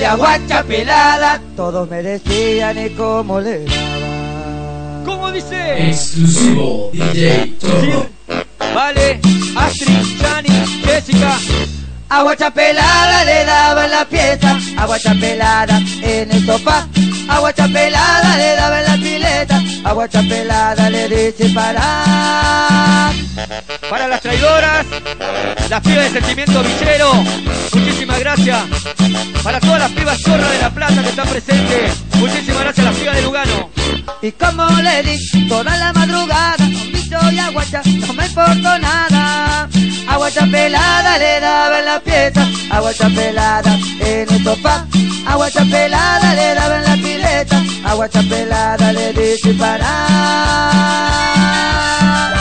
la guacha pelada. Todos me decían y cómo le daba. ¿Cómo dice? Exclusivo DJ Choco. Vale, Astrid, Chani, Jessica. A guacha pelada le daba en la pieza, a guacha pelada en el sofá, a guacha pelada le daba en la pileta, a guacha pelada le dice parar. Para las traidoras, las pibas de Sentimiento Villero, muchísimas gracias. Para todas las pibas zorras de La Plata que están presentes, muchísimas gracias a las pibas de Lugano. Y como le di toda la madrugada, con bicho y a guacha no me importó nada. A guacha pelada le daba en la pieza, a guacha pelada en el sofá, a guacha pelada le daba en la pileta, a guacha pelada le dice parar.